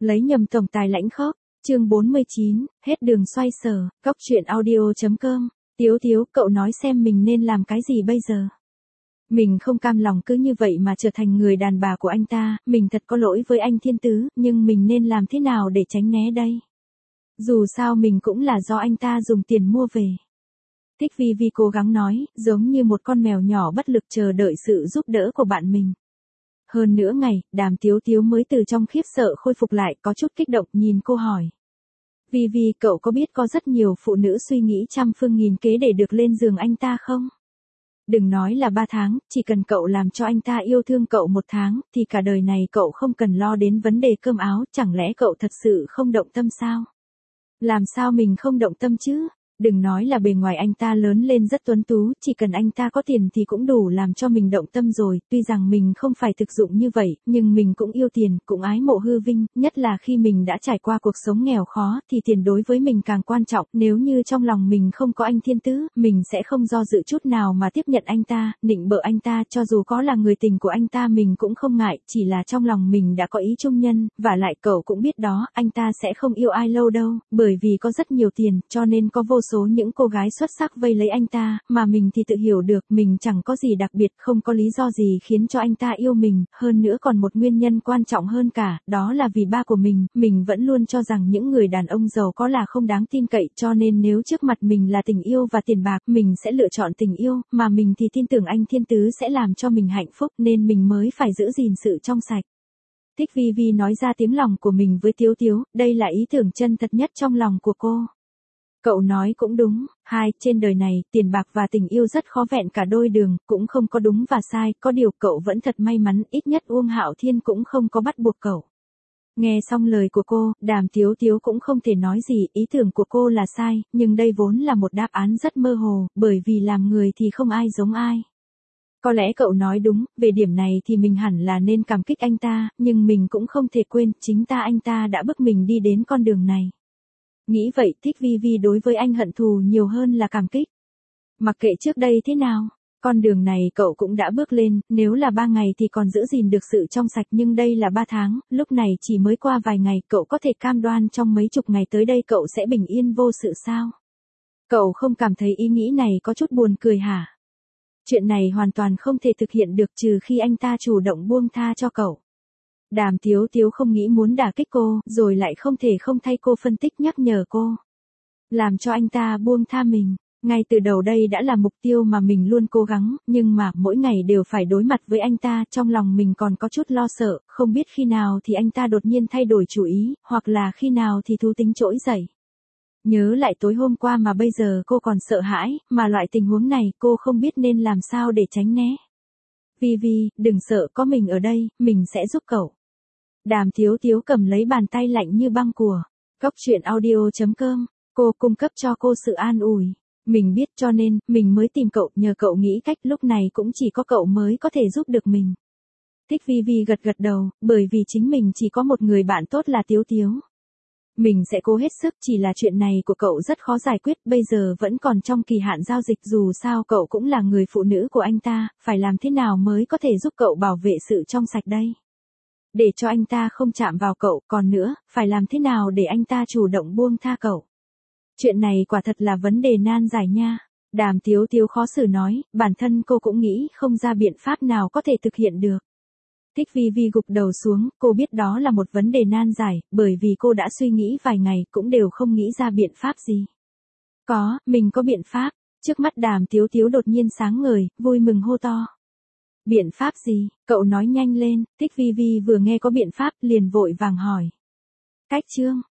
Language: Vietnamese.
Lấy nhầm tổng tài lãnh khốc, chương 49, hết đường xoay sở, góc truyện audio.com, Tiếu Tiếu, cậu nói xem mình nên làm cái gì bây giờ? Mình không cam lòng cứ như vậy mà trở thành người đàn bà của anh ta, mình thật có lỗi với anh Thiên Tứ, nhưng mình nên làm thế nào để tránh né đây? Dù sao mình cũng là do anh ta dùng tiền mua về. Thích Vi Vi cố gắng nói, giống như một con mèo nhỏ bất lực chờ đợi sự giúp đỡ của bạn mình. Hơn nửa ngày, Đàm Tiếu Tiếu mới từ trong khiếp sợ khôi phục lại, có chút kích động nhìn cô hỏi. Vi Vi, cậu có biết có rất nhiều phụ nữ suy nghĩ trăm phương nghìn kế để được lên giường anh ta không? Đừng nói là 3 tháng, chỉ cần cậu làm cho anh ta yêu thương cậu 1 tháng, thì cả đời này cậu không cần lo đến vấn đề cơm áo, chẳng lẽ cậu thật sự không động tâm sao? Làm sao mình không động tâm chứ? Đừng nói là bề ngoài anh ta lớn lên rất tuấn tú, chỉ cần anh ta có tiền thì cũng đủ làm cho mình động tâm rồi, tuy rằng mình không phải thực dụng như vậy, nhưng mình cũng yêu tiền, cũng ái mộ hư vinh, nhất là khi mình đã trải qua cuộc sống nghèo khó, thì tiền đối với mình càng quan trọng, nếu như trong lòng mình không có anh Thiên Tứ, mình sẽ không do dự chút nào mà tiếp nhận anh ta, nịnh bợ anh ta, cho dù có là người tình của anh ta mình cũng không ngại, chỉ là trong lòng mình đã có ý chung nhân, và lại cậu cũng biết đó, anh ta sẽ không yêu ai lâu đâu, bởi vì có rất nhiều tiền, cho nên có vô số những cô gái xuất sắc vây lấy anh ta, mà mình thì tự hiểu được, mình chẳng có gì đặc biệt, không có lý do gì khiến cho anh ta yêu mình, hơn nữa còn một nguyên nhân quan trọng hơn cả, đó là vì ba của mình vẫn luôn cho rằng những người đàn ông giàu có là không đáng tin cậy, cho nên nếu trước mặt mình là tình yêu và tiền bạc, mình sẽ lựa chọn tình yêu, mà mình thì tin tưởng anh Thiên Tứ sẽ làm cho mình hạnh phúc, nên mình mới phải giữ gìn sự trong sạch. Thích Vi Vi nói ra tiếng lòng của mình với Tiếu Tiếu, đây là ý tưởng chân thật nhất trong lòng của cô. Cậu nói cũng đúng, trên đời này, tiền bạc và tình yêu rất khó vẹn cả đôi đường, cũng không có đúng và sai, có điều cậu vẫn thật may mắn, ít nhất Uông Hạo Thiên cũng không có bắt buộc cậu. Nghe xong lời của cô, Đàm Tiếu Tiếu cũng không thể nói gì, ý tưởng của cô là sai, nhưng đây vốn là một đáp án rất mơ hồ, bởi vì làm người thì không ai giống ai. Có lẽ cậu nói đúng, về điểm này thì mình hẳn là nên cảm kích anh ta, nhưng mình cũng không thể quên, chính anh ta đã bức mình đi đến con đường này. Nghĩ vậy, Thích Vi Vi đối với anh hận thù nhiều hơn là cảm kích. Mặc kệ trước đây thế nào, con đường này cậu cũng đã bước lên, nếu là 3 ngày thì còn giữ gìn được sự trong sạch, nhưng đây là 3 tháng, lúc này chỉ mới qua vài ngày, cậu có thể cam đoan trong mấy chục ngày tới đây cậu sẽ bình yên vô sự sao? Cậu không cảm thấy ý nghĩ này có chút buồn cười hả? Chuyện này hoàn toàn không thể thực hiện được trừ khi anh ta chủ động buông tha cho cậu. Đàm Tiếu Tiếu không nghĩ muốn đả kích cô, rồi lại không thể không thay cô phân tích nhắc nhở cô. Làm cho anh ta buông tha mình. Ngay từ đầu đây đã là mục tiêu mà mình luôn cố gắng, nhưng mà mỗi ngày đều phải đối mặt với anh ta, trong lòng mình còn có chút lo sợ, không biết khi nào thì anh ta đột nhiên thay đổi chủ ý, hoặc là khi nào thì thú tính trỗi dậy. Nhớ lại tối hôm qua mà bây giờ cô còn sợ hãi, mà loại tình huống này cô không biết nên làm sao để tránh né. Vi Vi, đừng sợ, có mình ở đây, mình sẽ giúp cậu. Đàm Tiếu Tiếu cầm lấy bàn tay lạnh như băng của góc truyện audio.com, cô cung cấp cho cô sự an ủi. Mình biết cho nên, mình mới tìm cậu, nhờ cậu nghĩ cách, lúc này cũng chỉ có cậu mới có thể giúp được mình. Thích Vi Vi gật gật đầu, bởi vì chính mình chỉ có một người bạn tốt là Tiếu Tiếu. Mình sẽ cố hết sức, chỉ là chuyện này của cậu rất khó giải quyết, bây giờ vẫn còn trong kỳ hạn giao dịch, dù sao cậu cũng là người phụ nữ của anh ta, phải làm thế nào mới có thể giúp cậu bảo vệ sự trong sạch đây? Để cho anh ta không chạm vào cậu, còn nữa, phải làm thế nào để anh ta chủ động buông tha cậu? Chuyện này quả thật là vấn đề nan giải nha. Đàm Tiếu Tiếu khó xử nói, bản thân cô cũng nghĩ không ra biện pháp nào có thể thực hiện được. Thích Vi Vi gục đầu xuống, cô biết đó là một vấn đề nan giải, bởi vì cô đã suy nghĩ vài ngày cũng đều không nghĩ ra biện pháp gì. Mình có biện pháp. Trước mắt Đàm Tiếu Tiếu đột nhiên sáng ngời, vui mừng hô to. Biện pháp gì? Cậu nói nhanh lên. Thích Vi Vi vừa nghe có biện pháp, liền vội vàng hỏi. Cách chương.